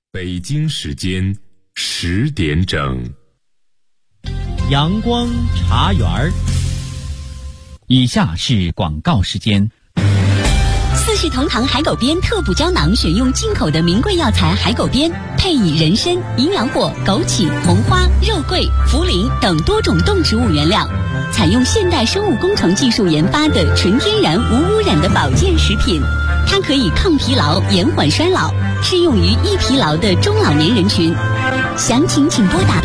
北京时间10点整， 阳光茶园儿。 以下是广告时间。 四世同堂海狗鞭特补胶囊选用进口的名贵药材海狗鞭，配以人参、营养果、枸杞、红花、肉桂、茯苓等多种动植物原料，采用现代生物工程技术研发的纯天然无污染的保健食品。它可以抗疲劳、延缓衰老，适用于易疲劳的中老年人群。详情请拨打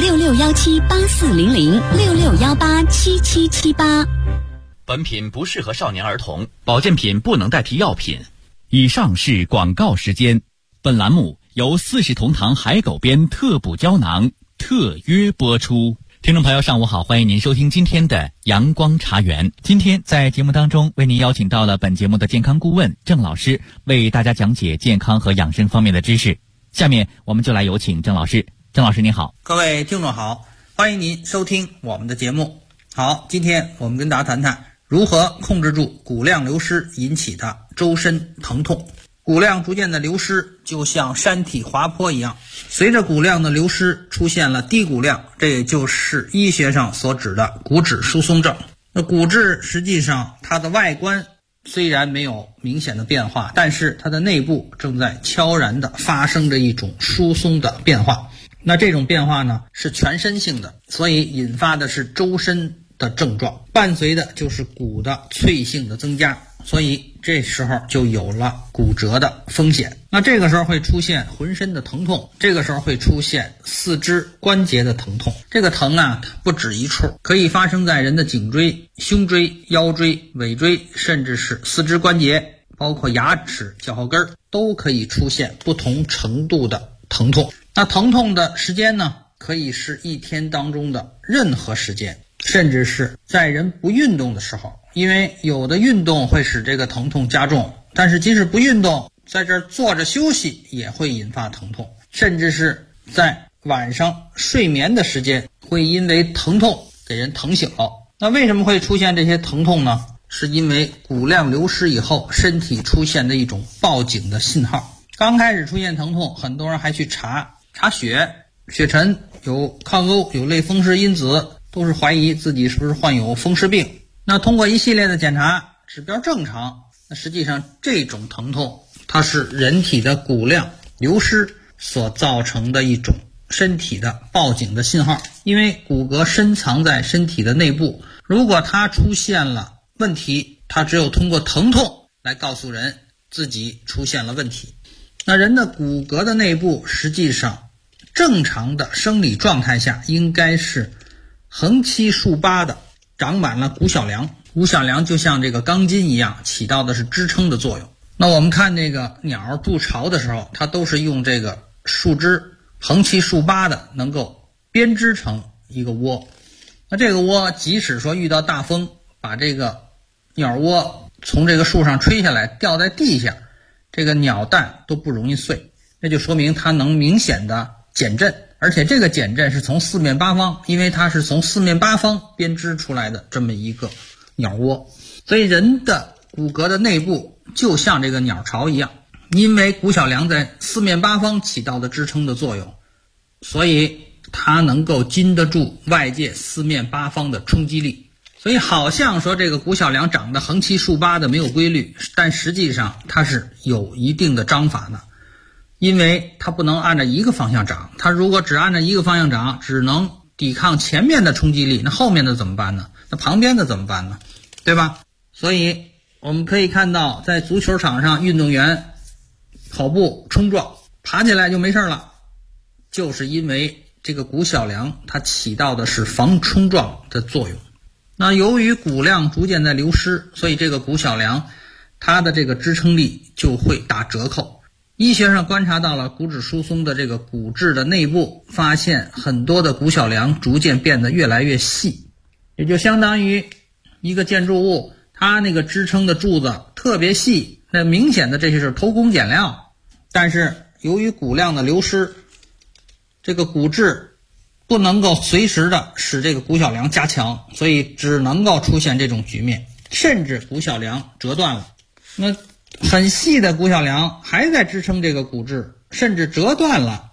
6617840066187778。 本品不适合少年儿童，保健品不能代替药品。 以上是广告时间。本栏目由四世同堂海狗鞭特补胶囊特约播出。听众朋友上午好，欢迎您收听今天的阳光茶园。今天在节目当中为您邀请到了本节目的健康顾问郑老师，为大家讲解健康和养生方面的知识。下面我们就来有请郑老师。郑老师您好。 各位听众好，欢迎您收听我们的节目。好，今天我们跟大家谈谈如何控制住骨量流失引起的周身疼痛。骨量逐渐的流失就像山体滑坡一样，随着骨量的流失出现了低骨量，这也就是医学上所指的骨质疏松症。那骨质实际上它的外观虽然没有明显的变化，但是它的内部正在悄然的发生着一种疏松的变化。那这种变化呢是全身性的，所以引发的是周身的症状，伴随的就是骨的脆性的增加，所以这时候就有了骨折的风险。那这个时候会出现浑身的疼痛，这个时候会出现四肢关节的疼痛。这个疼啊不止一处，可以发生在人的颈椎、胸椎、腰椎、尾椎，甚至是四肢关节，包括牙齿、脚后跟都可以出现不同程度的疼痛。那疼痛的时间呢，可以是一天当中的任何时间，甚至是在人不运动的时候，因为有的运动会使这个疼痛加重，但是即使不运动，在这儿坐着休息也会引发疼痛，甚至是在晚上睡眠的时间会因为疼痛给人疼醒了。那为什么会出现这些疼痛呢？是因为骨量流失以后身体出现的一种报警的信号。刚开始出现疼痛，很多人还去查血沉，有抗欧，有类风湿因子，都是怀疑自己是不是患有风湿病。那通过一系列的检查，指标正常，那实际上这种疼痛它是人体的骨量流失所造成的一种身体的报警的信号。因为骨骼深藏在身体的内部，如果它出现了问题，它只有通过疼痛来告诉人自己出现了问题。那人的骨骼的内部实际上正常的生理状态下应该是横七竖八的长满了骨小梁，骨小梁就像这个钢筋一样，起到的是支撑的作用。那我们看这个鸟筑巢的时候，它都是用这个树枝横七竖八的能够编织成一个窝。那这个窝即使说遇到大风，把这个鸟窝从这个树上吹下来掉在地下，这个鸟蛋都不容易碎，那就说明它能明显的减震，而且这个减震是从四面八方，因为它是从四面八方编织出来的这么一个鸟窝。所以人的骨骼的内部就像这个鸟巢一样，因为骨小梁在四面八方起到的支撑的作用，所以它能够经得住外界四面八方的冲击力。所以好像说这个骨小梁长得横七竖八的没有规律，但实际上它是有一定的章法的，因为它不能按照一个方向长，它如果只按照一个方向长，只能抵抗前面的冲击力，那后面的怎么办呢？那旁边的怎么办呢？对吧？所以我们可以看到，在足球场上运动员跑步冲撞爬起来就没事了，就是因为这个骨小梁它起到的是防冲撞的作用。那由于骨量逐渐在流失，所以这个骨小梁它的这个支撑力就会打折扣。医学上观察到了骨质疏松的这个骨质的内部，发现很多的骨小梁逐渐变得越来越细，也就相当于一个建筑物，它那个支撑的柱子特别细，那明显的这些是偷工减料。但是由于骨量的流失，这个骨质不能够随时的使这个骨小梁加强，所以只能够出现这种局面，甚至骨小梁折断了。那很细的骨小梁还在支撑这个骨质，甚至折断了，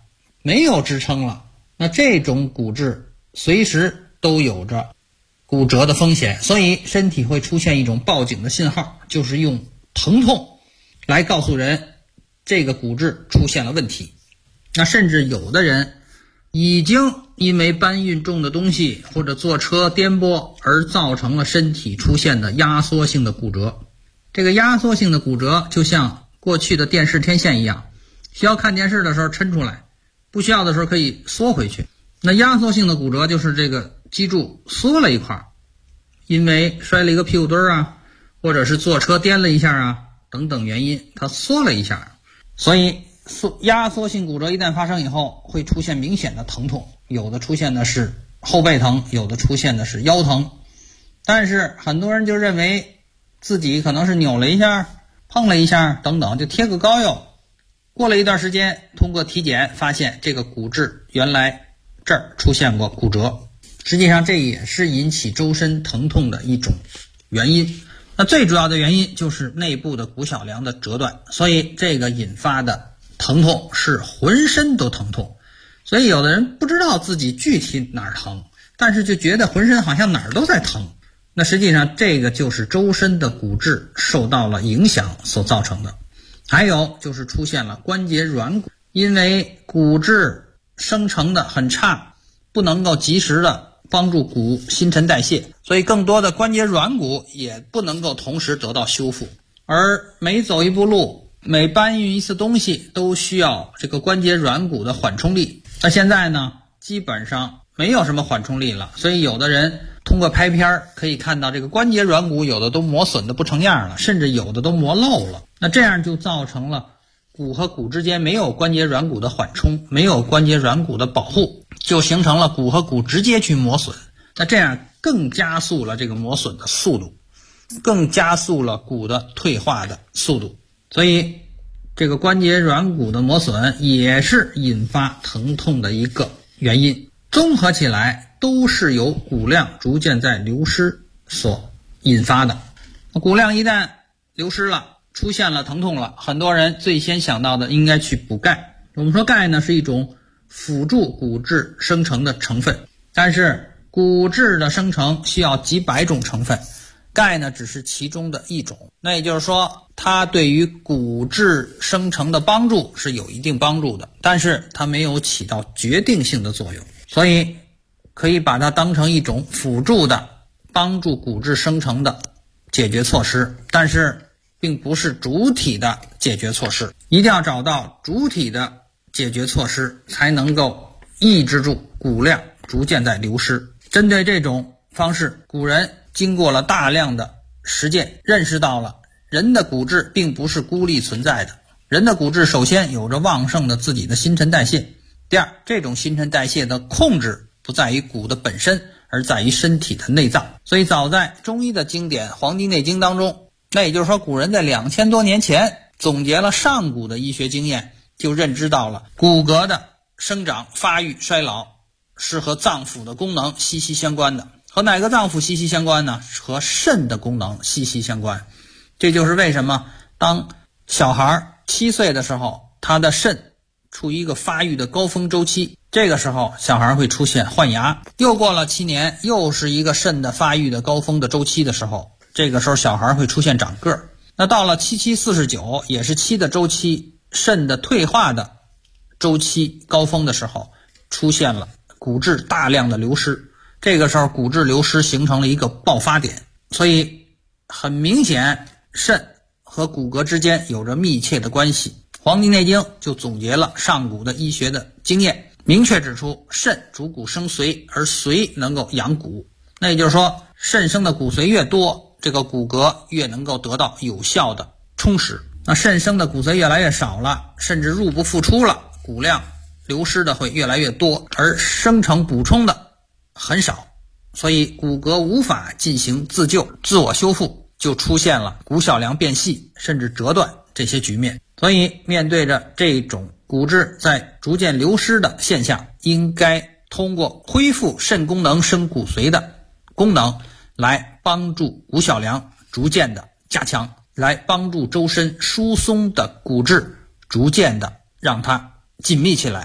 没有支撑了，那这种骨质随时都有着骨折的风险，所以身体会出现一种报警的信号，就是用疼痛来告诉人这个骨质出现了问题。那甚至有的人已经因为搬运重的东西或者坐车颠簸而造成了身体出现的压缩性的骨折。这个压缩性的骨折就像过去的电视天线一样，需要看电视的时候抻出来，不需要的时候可以缩回去。那压缩性的骨折就是这个脊柱缩了一块，因为摔了一个屁股墩啊，或者是坐车颠了一下啊等等原因，它缩了一下。所以压缩性骨折一旦发生以后，会出现明显的疼痛，有的出现的是后背疼，有的出现的是腰疼。但是很多人就认为自己可能是扭了一下，碰了一下等等，就贴个膏药。过了一段时间，通过体检发现这个骨质原来这儿出现过骨折，实际上这也是引起周身疼痛的一种原因。那最主要的原因就是内部的骨小梁的折断，所以这个引发的疼痛是浑身都疼痛。所以有的人不知道自己具体哪儿疼，但是就觉得浑身好像哪儿都在疼。那实际上这个就是周身的骨质受到了影响所造成的。还有就是出现了关节软骨，因为骨质生成的很差，不能够及时的帮助骨新陈代谢，所以更多的关节软骨也不能够同时得到修复。而每走一步路，每搬运一次东西都需要这个关节软骨的缓冲力。那现在呢，基本上没有什么缓冲力了，所以有的人通过拍片可以看到这个关节软骨有的都磨损的不成样了，甚至有的都磨漏了。那这样就造成了骨和骨之间没有关节软骨的缓冲，没有关节软骨的保护，就形成了骨和骨直接去磨损。那这样更加速了这个磨损的速度，更加速了骨的退化的速度。所以这个关节软骨的磨损也是引发疼痛的一个原因。综合起来都是由骨量逐渐在流失所引发的。骨量一旦流失了，出现了疼痛了，很多人最先想到的应该去补钙。我们说钙呢是一种辅助骨质生成的成分，但是骨质的生成需要几百种成分，钙呢只是其中的一种。那也就是说它对于骨质生成的帮助是有一定帮助的，但是它没有起到决定性的作用，所以可以把它当成一种辅助的帮助骨质生成的解决措施，但是并不是主体的解决措施。一定要找到主体的解决措施，才能够抑制住骨量逐渐在流失。针对这种方式，古人经过了大量的实践，认识到了人的骨质并不是孤立存在的。人的骨质首先有着旺盛的自己的新陈代谢，第二，这种新陈代谢的控制不在于骨的本身，而在于身体的内脏。所以早在中医的经典《黄帝内经》当中，那也就是说古人在2000多年前总结了上古的医学经验，就认知到了骨骼的生长、发育、衰老是和脏腑的功能息息相关的。和哪个脏腑息息相关呢？和肾的功能息息相关。这就是为什么当小孩7岁的时候，他的肾处于一个发育的高峰周期，这个时候小孩会出现换牙。又过了7年，又是一个肾的发育的高峰的周期的时候，这个时候小孩会出现长个儿。那到了7749，也是7的周期，肾的退化的周期高峰的时候，出现了骨质大量的流失。这个时候骨质流失形成了一个爆发点，所以很明显肾和骨骼之间有着密切的关系。黄帝内经就总结了上古的医学的经验，明确指出肾主骨生髓，而髓能够养骨。那也就是说肾生的骨髓越多，这个骨骼越能够得到有效的充实。那肾生的骨髓越来越少了，甚至入不敷出了，骨量流失的会越来越多，而生成补充的很少，所以骨骼无法进行自救、自我修复，就出现了骨小梁变细甚至折断这些局面。所以面对着这种骨质在逐渐流失的现象，应该通过恢复肾功能生骨髓的功能来帮助骨小梁逐渐的加强，来帮助周身疏松的骨质逐渐的让它紧密起来，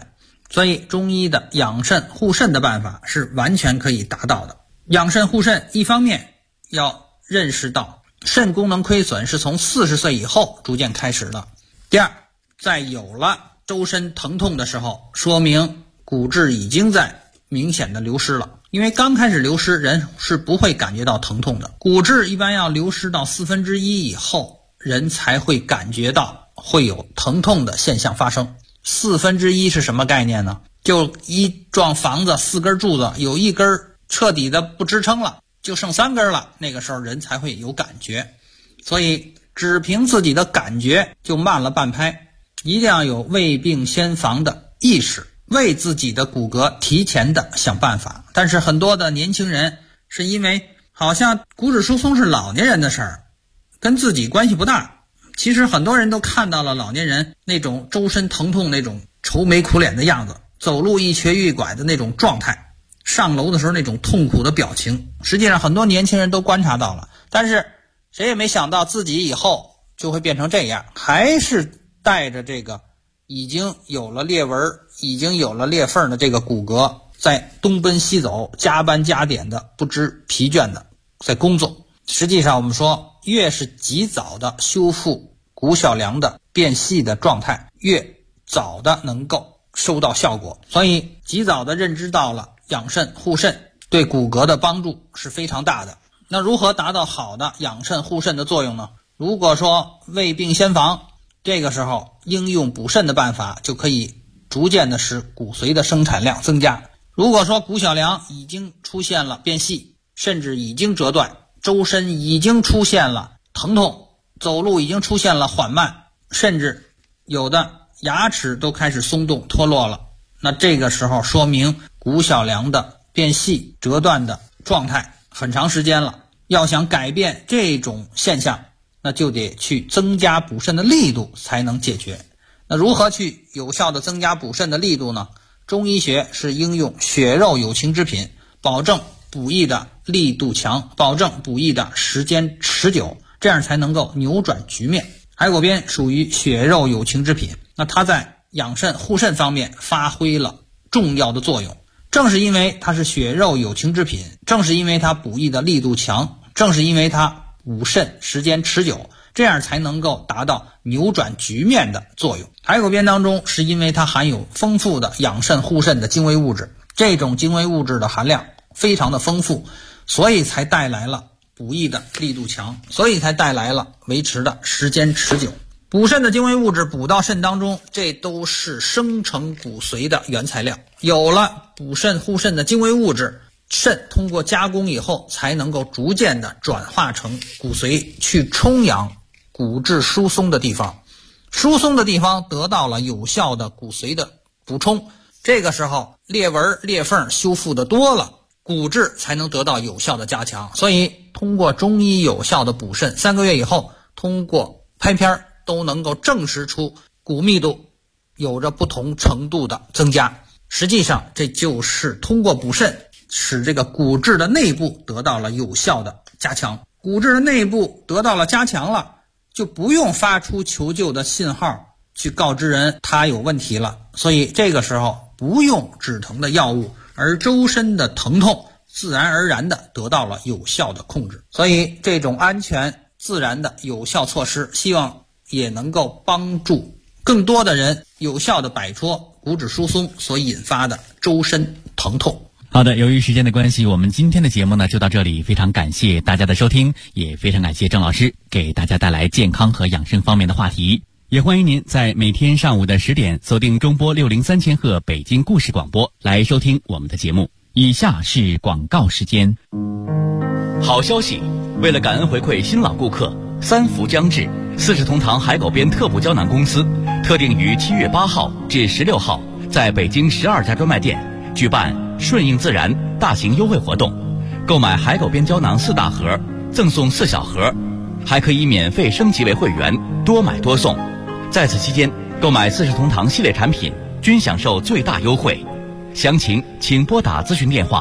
所以中医的养肾护肾的办法是完全可以达到的。养肾护肾，一方面要认识到肾功能亏损是从40岁以后逐渐开始的。第二，在有了周身疼痛的时候，说明骨质已经在明显的流失了。因为刚开始流失，人是不会感觉到疼痛的。骨质一般要流失到1/4以后，人才会感觉到会有疼痛的现象发生。1/4是什么概念呢？就一幢房子4根柱子，有一根彻底的不支撑了，就剩3根了，那个时候人才会有感觉。所以只凭自己的感觉就慢了半拍，一定要有未病先防的意识，为自己的骨骼提前的想办法。但是很多的年轻人是因为好像骨质疏松是老年人的事儿，跟自己关系不大。其实很多人都看到了老年人那种周身疼痛，那种愁眉苦脸的样子，走路一瘸一拐的那种状态，上楼的时候那种痛苦的表情，实际上很多年轻人都观察到了。但是谁也没想到自己以后就会变成这样，还是带着这个已经有了裂纹、已经有了裂缝的这个骨骼，在东奔西走、加班加点的不知疲倦的在工作。实际上我们说，越是及早的修复骨小梁的变细的状态，越早的能够收到效果。所以及早的认知到了养肾护肾对骨骼的帮助是非常大的。那如何达到好的养肾护肾的作用呢？如果说未病先防，这个时候应用补肾的办法，就可以逐渐的使骨髓的生产量增加。如果说骨小梁已经出现了变细，甚至已经折断，周身已经出现了疼痛，走路已经出现了缓慢，甚至有的牙齿都开始松动脱落了，那这个时候说明骨小梁的变细折断的状态很长时间了。要想改变这种现象，那就得去增加补肾的力度才能解决。那如何去有效的增加补肾的力度呢？中医学是应用血肉有情之品，保证补益的力度强，保证补益的时间持久，这样才能够扭转局面。海狗鞭属于血肉有情之品，那它在养肾护肾方面发挥了重要的作用。正是因为它是血肉有情之品，正是因为它补益的力度强，正是因为它补肾时间持久，这样才能够达到扭转局面的作用。海狗鞭当中是因为它含有丰富的养肾护肾的精微物质，这种精微物质的含量非常的丰富，所以才带来了补益的力度强，所以才带来了维持的时间持久。补肾的精微物质补到肾当中，这都是生成骨髓的原材料。有了补肾护肾的精微物质，肾通过加工以后才能够逐渐的转化成骨髓，去充养骨质疏松的地方。疏松的地方得到了有效的骨髓的补充，这个时候裂纹裂缝修复的多了，骨质才能得到有效的加强。所以通过中医有效的补肾，3个月以后通过拍片都能够证实出骨密度有着不同程度的增加。实际上这就是通过补肾使这个骨质的内部得到了有效的加强。骨质的内部得到了加强了，就不用发出求救的信号去告知人他有问题了。所以这个时候不用止疼的药物，而周身的疼痛自然而然的得到了有效的控制。所以这种安全自然的有效措施，希望也能够帮助更多的人有效的摆脱骨质疏松所引发的周身疼痛。 好的，由于时间的关系，我们今天的节目呢就到这里，非常感谢大家的收听，也非常感谢郑老师给大家带来健康和养生方面的话题。也欢迎您在每天上午的10点锁定中波603千赫北京故事广播来收听我们的节目。以下是广告时间。 好消息，为了感恩回馈新老顾客，3伏将至，40同堂海狗鞭特补胶囊公司特定于7月8号至16号在北京12家专卖店举办顺应自然大型优惠活动，购买海狗鞭胶囊4大盒赠送4小盒，还可以免费升级为会员，多买多送。在此期间购买40同堂系列产品均享受最大优惠，详情请拨打咨询电话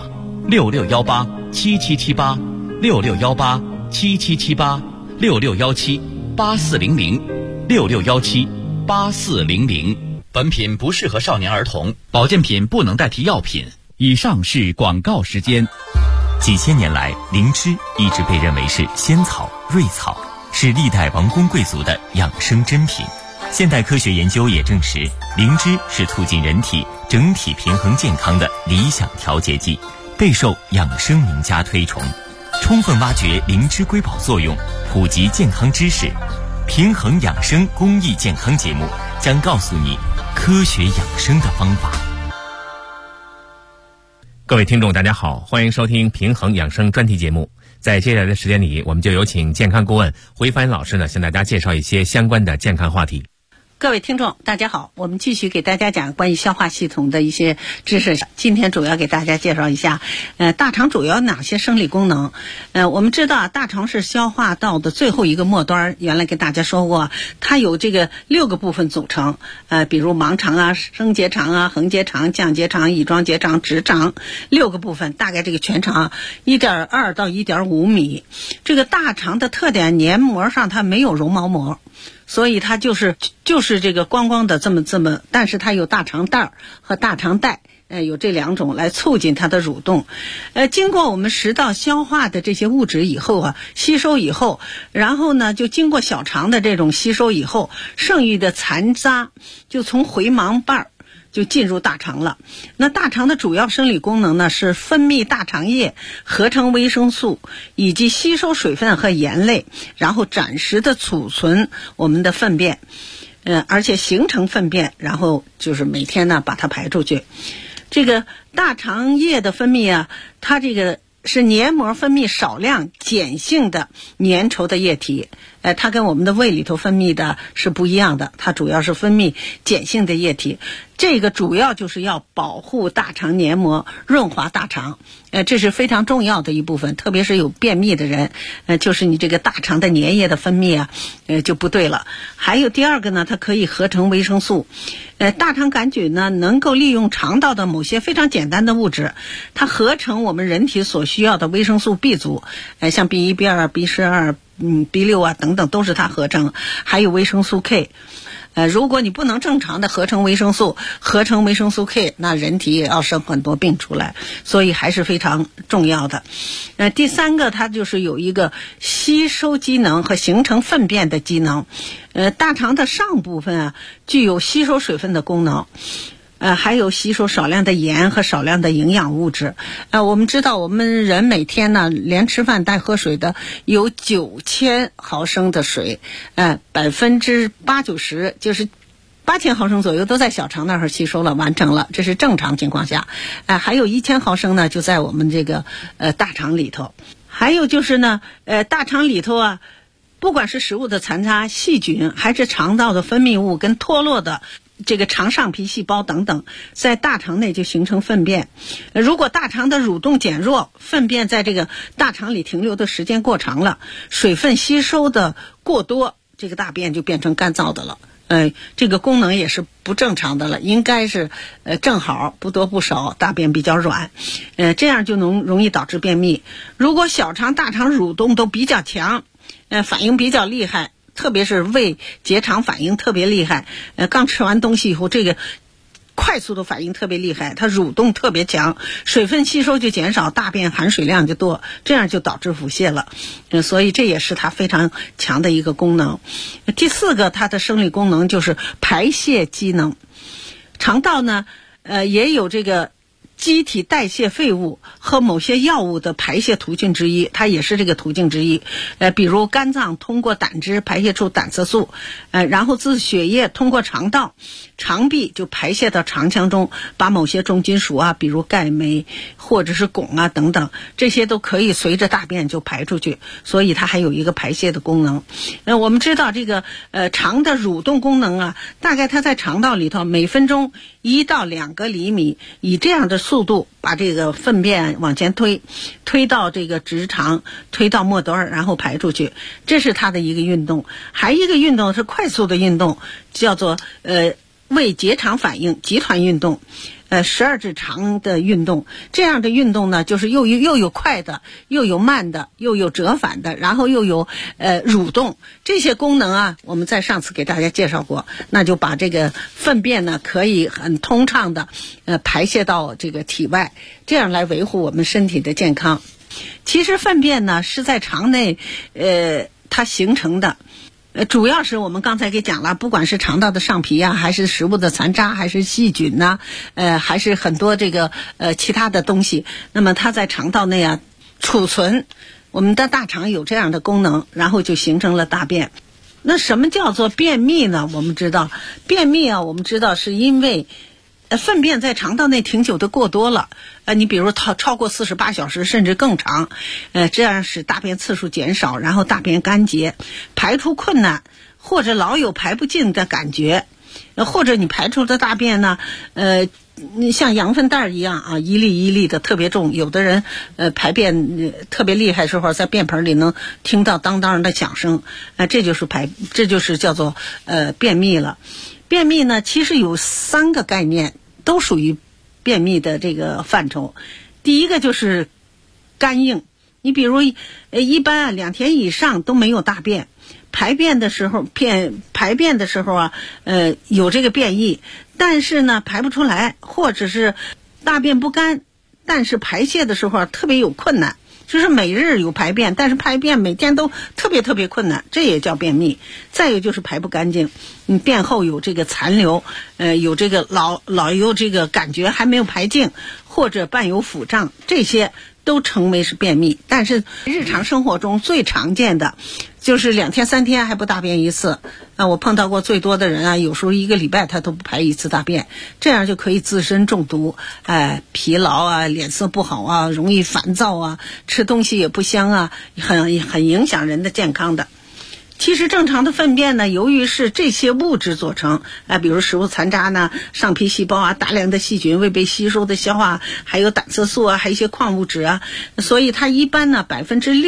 66187778 66187778 66178400 66178400。 本品不适合少年儿童，保健品不能代替药品。 以上是广告时间。 几千年来，灵芝一直被认为是仙草、瑞草，是历代王公贵族的养生珍品。现代科学研究也证实，灵芝是促进人体整体平衡健康的理想调节剂，备受养生名家推崇。充分挖掘灵芝瑰宝作用，普及健康知识，平衡养生公益健康节目将告诉你科学养生的方法。 各位听众大家好，欢迎收听平衡养生专题节目。在接下来的时间里，我们就有请健康顾问胡一帆老师呢，向大家介绍一些相关的健康话题。 各位听众大家好，我们继续给大家讲关于消化系统的一些知识。今天主要给大家介绍一下大肠主要哪些生理功能。我们知道大肠是消化道的最后一个末端，原来给大家说过，它有这个6个部分组成，比如盲肠啊、升结肠啊、横结肠、降结肠、乙状结肠、直肠，6个部分，大概这个全长 1.2 到 1.5 米。这个大肠的特点，黏膜上它没有绒毛膜，所以它就是这个光光的这么，但是它有大肠袋和大肠带，有这2种来促进它的蠕动。经过我们食道消化的这些物质以后吸收以后，然后呢就经过小肠的这种吸收以后，剩余的残渣就从回盲瓣就进入大肠了。那大肠的主要生理功能呢，是分泌大肠液、合成维生素以及吸收水分和盐类，然后暂时的储存我们的粪便，而且形成粪便，然后就是每天呢把它排出去。这个大肠液的分泌啊，它这个是黏膜分泌少量碱性的粘稠的液体，它跟我们的胃里头分泌的是不一样的，它主要是分泌碱性的液体。这个主要就是要保护大肠黏膜，润滑大肠，这是非常重要的一部分。特别是有便秘的人，就是你这个大肠的粘液的分泌啊，就不对了。还有第二个呢，它可以合成维生素。大肠杆菌呢，能够利用肠道的某些非常简单的物质，它合成我们人体所需要的维生素 B 族，像 B1、B2、B12、B6 啊等等，都是它合成。还有维生素 K。如果你不能正常的合成维生素 K， 那人体也要生很多病出来，所以还是非常重要的。第3个，它就是有一个吸收机能和形成粪便的机能。大肠的上部分啊，具有吸收水分的功能。还有吸收少量的盐和少量的营养物质。我们知道我们人每天呢，连吃饭带喝水的有9000毫升的水，80%-90%就是8000毫升左右都在小肠那儿吸收了，完成了，这是正常情况下。还有1000毫升呢，就在我们这个大肠里头。还有就是呢，大肠里头啊，不管是食物的残渣、细菌，还是肠道的分泌物跟脱落的这个肠上皮细胞等等，在大肠内就形成粪便。如果大肠的蠕动减弱，粪便在这个大肠里停留的时间过长了，水分吸收的过多，这个大便就变成干燥的了。这个功能也是不正常的了，应该是正好，不多不少，大便比较软，这样就容易导致便秘。如果小肠、大肠蠕动都比较强，反应比较厉害，特别是胃结肠反应特别厉害，刚吃完东西以后，这个快速的反应特别厉害，它蠕动特别强，水分吸收就减少，大便含水量就多，这样就导致腹泻了。所以这也是它非常强的一个功能。第4个，它的生理功能就是排泄机能。肠道呢，也有这个机体代谢废物和某些药物的排泄途径之一，它也是这个途径之一。比如肝脏通过胆汁排泄出胆色素，然后自血液通过肠道、肠壁就排泄到肠腔中，把某些重金属啊，比如钙、镁或者是汞啊等等，这些都可以随着大便就排出去，所以它还有一个排泄的功能。我们知道这个肠的蠕动功能啊，大概它在肠道里头每分钟1到2个厘米，以这样的速度把这个粪便往前推到这个直肠，推到末端，然后排出去，这是它的一个运动。还一个运动是快速的运动，叫做胃结肠反应集团运动，12指肠的运动，这样的运动呢，就是又有快的，又有慢的，又有折返的，然后又有蠕动，这些功能啊，我们在上次给大家介绍过，那就把这个粪便呢可以很通畅的排泄到这个体外，这样来维护我们身体的健康。其实粪便呢是在肠内它形成的。主要是我们刚才给讲了，不管是肠道的上皮啊，还是食物的残渣，还是细菌呐，还是很多这个其他的东西，那么它在肠道内啊储存，我们的大肠有这样的功能，然后就形成了大便。那什么叫做便秘呢？我们知道便秘啊，我们知道是因为粪便在肠道内停久的过多了，你比如超过48小时甚至更长，这样使大便次数减少，然后大便干结，排出困难，或者老有排不尽的感觉，或者你排出的大便呢，像羊粪蛋一样啊，一粒一粒的特别重，有的人排便特别厉害时候，在便盆里能听到当当的响声，这就是叫做便秘了。便秘呢，其实有3个概念都属于便秘的这个范畴。第一个就是干硬，你比如一般2天以上都没有大便，排便的时候啊，有这个便意，但是呢排不出来，或者是大便不干，但是排泄的时候啊特别有困难。就是每日有排便，但是排便每天都特别困难，这也叫便秘。再有就是排不干净，你便后有这个残留，有这个老有这个感觉还没有排净，或者伴有腹胀，这些都成为是便秘。但是日常生活中最常见的就是2天3天还不大便一次我碰到过最多的人啊，有时候1个礼拜他都不排一次大便，这样就可以自身中毒，疲劳啊，脸色不好啊，容易烦躁啊，吃东西也不香啊，很影响人的健康的。其实正常的粪便呢，由于是这些物质做成，比如食物残渣呢，上皮细胞啊，大量的细菌未被吸收的消化，还有胆色素啊，还有一些矿物质啊，所以它一般呢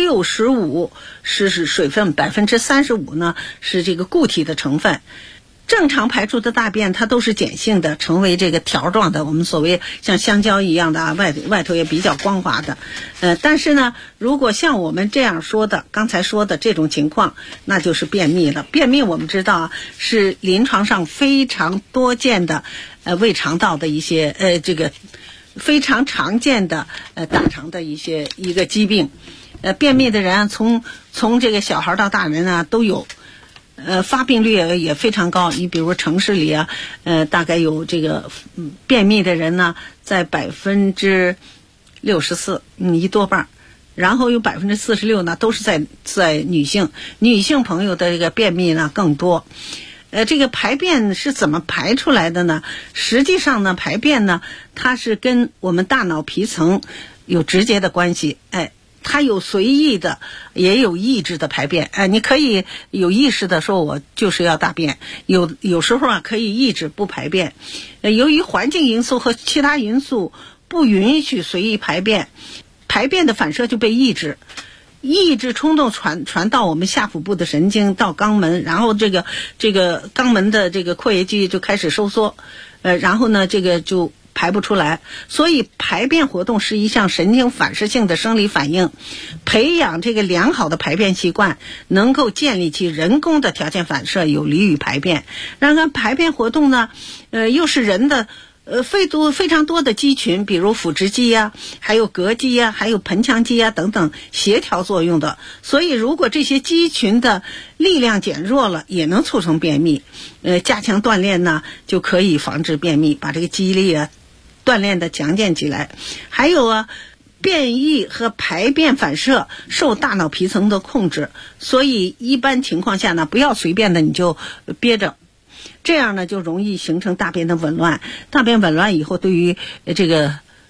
65%是水分，35%呢是这个固体的成分。正常排出的大便它都是碱性的，成为这个条状的，我们所谓像香蕉一样的啊，外头也比较光滑的。但是呢，如果像我们这样说的，刚才说的这种情况，那就是便秘了。便秘我们知道啊，是临床上非常多见的胃肠道的一些这个非常常见的大肠的一个疾病。便秘的人啊，从这个小孩到大人啊都有。发病率也非常高，你比如城市里啊，大概有这个便秘的人呢，在64%，一多半，然后有46%呢都是在女性朋友的这个便秘呢更多。这个排便是怎么排出来的呢？实际上呢，排便呢，它是跟我们大脑皮层有直接的关系，它有随意的，也有意志的排便。你可以有意识的说我就是要大便，有时候啊可以抑制不排便。由于环境因素和其他因素不允许随意排便，排便的反射就被抑制冲动传到我们下腹部的神经到肛门，然后这个肛门的这个括约肌就开始收缩，然后呢这个就排不出来。所以排便活动是一项神经反射性的生理反应，培养这个良好的排便习惯，能够建立起人工的条件反射，有利于排便。然而排便活动呢，又是人的非常多的肌群，比如腹直肌啊，还有膈肌啊，还有盆腔肌啊等等协调作用的。所以如果这些肌群的力量减弱了，也能促成便秘。加强锻炼呢，就可以防治便秘，把这个肌力啊锻炼的强健起来。还有啊，便意和排便反射受大脑皮层的控制，所以一般情况下呢，不要随便的你就憋着，这样呢就容易形成大便的紊乱。大便紊乱以后，对于这个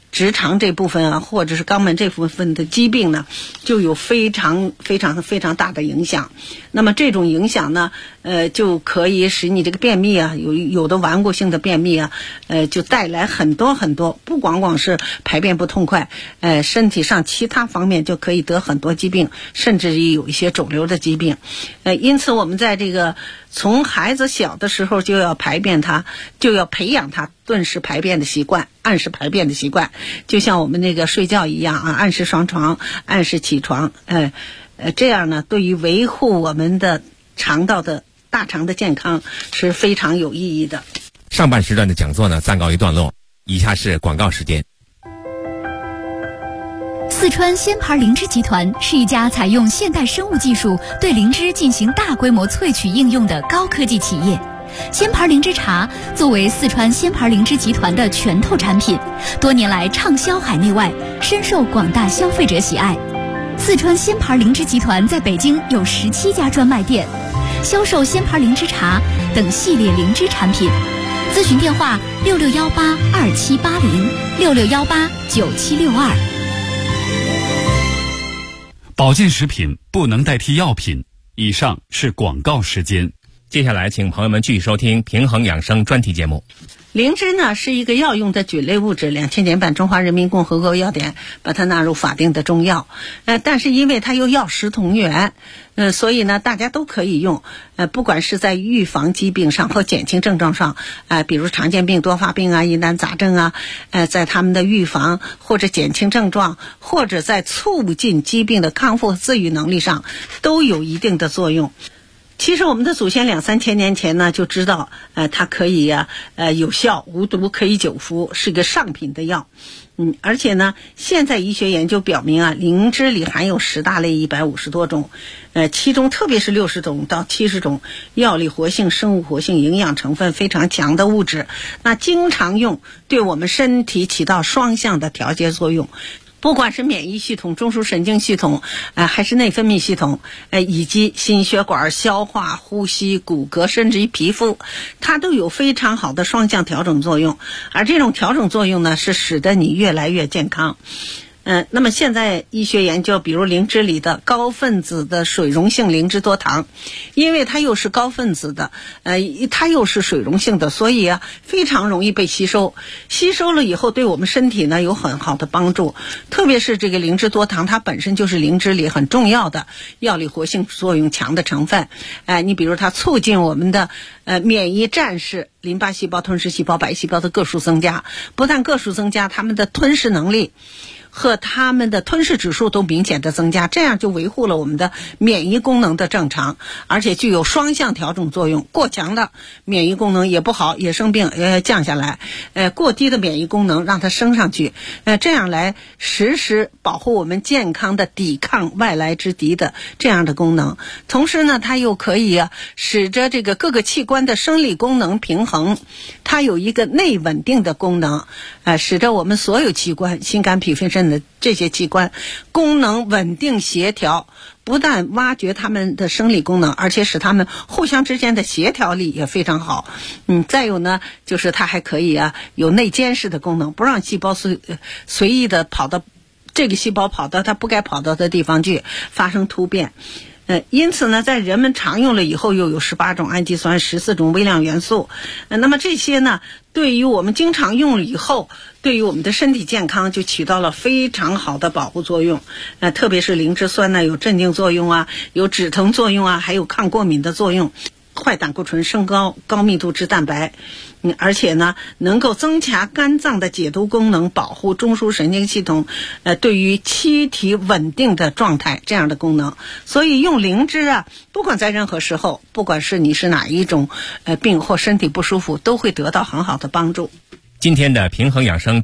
直肠这部分啊，或者是肛门这部分的疾病呢，就有非常大的影响。那么这种影响呢，就可以使你这个便秘啊，有的顽固性的便秘啊，就带来很多，不光是排便不痛快，身体上其他方面就可以得很多疾病，甚至于有一些肿瘤的疾病。因此我们在这个从孩子小的时候就要排便他，就要培养他顿时排便的习惯，按时排便的习惯，就像我们那个睡觉一样啊，按时上床，按时起床，这样呢，对于维护我们的肠道的大肠的健康是非常有意义的。 上半时段的讲座呢暂告一段落，以下是广告时间。 四川仙牌灵芝集团是一家采用现代生物技术对灵芝进行大规模萃取应用的高科技企业。仙牌灵芝茶作为四川仙牌灵芝集团的拳头产品，多年来畅销海内外，深受广大消费者喜爱。四川仙牌灵芝集团在北京有17家专卖店，销售仙牌灵芝茶等系列灵芝产品。咨询电话66182780，66189762。 保健食品不能代替药品。以上是广告时间。 接下来请朋友们继续收听平衡养生专题节目。 灵芝呢是一个药用的菌类物质，2000年版中华人民共和国药典把它纳入法定的中药。但是因为它有药食同源，所以呢大家都可以用。不管是在预防疾病上或减轻症状上，比如常见病、多发病啊、疑难杂症啊，在他们的预防或者减轻症状，或者在促进疾病的康复和自愈能力上，都有一定的作用。其实我们的祖先2-3千年前呢就知道，它可以有效无毒，可以久服，是个上品的药。而且呢，现在医学研究表明啊，灵芝里含有10大类150多种，其中特别是60种到70种药理活性、生物活性、营养成分非常强的物质，那经常用对我们身体起到双向的调节作用。不管是免疫系统、中枢神经系统，还是内分泌系统，以及心血管、消化、呼吸、骨骼，甚至于皮肤，它都有非常好的双向调整作用。而这种调整作用呢，是使得你越来越健康。那么现在医学研究，比如灵芝里的高分子的水溶性灵芝多糖，因为它又是高分子的，它又是水溶性的，所以非常容易被吸收。吸收了以后，对我们身体呢有很好的帮助。特别是这个灵芝多糖，它本身就是灵芝里很重要的药理活性作用强的成分。你比如它促进我们的免疫战士、淋巴细胞、吞噬细胞、白细胞的个数增加，不但个数增加，它们的吞噬能力和他们的吞噬指数都明显的增加，这样就维护了我们的免疫功能的正常，而且具有双向调整作用。过强的免疫功能也不好，也生病，降下来；过低的免疫功能让它升上去，这样来实施保护我们健康的抵抗外来之敌的这样的功能。同时呢，它又可以使着这个各个器官的生理功能平衡，它有一个内稳定的功能，使得我们所有器官，心肝脾肺肾的这些器官功能稳定协调，不但挖掘他们的生理功能，而且使他们互相之间的协调力也非常好。再有呢，就是它还可以有内监视的功能，不让细胞随意的跑到这个细胞跑到它不该跑到的地方去发生突变。因此呢，在人们常用了以后，又有18种氨基酸、14种微量元素。那么这些呢，对于我们经常用了以后，对于我们的身体健康就起到了非常好的保护作用。特别是灵芝酸呢，有镇静作用有止疼作用还有抗过敏的作用，坏胆固醇，升高高密度脂蛋白。而且呢，能够增强肝脏的解毒功能，保护中枢神经系统对于气体稳定的状态这样的功能。所以用灵芝不管在任何时候，不管是你是哪一种病或身体不舒服，都会得到很好的帮助。 今天的平衡养生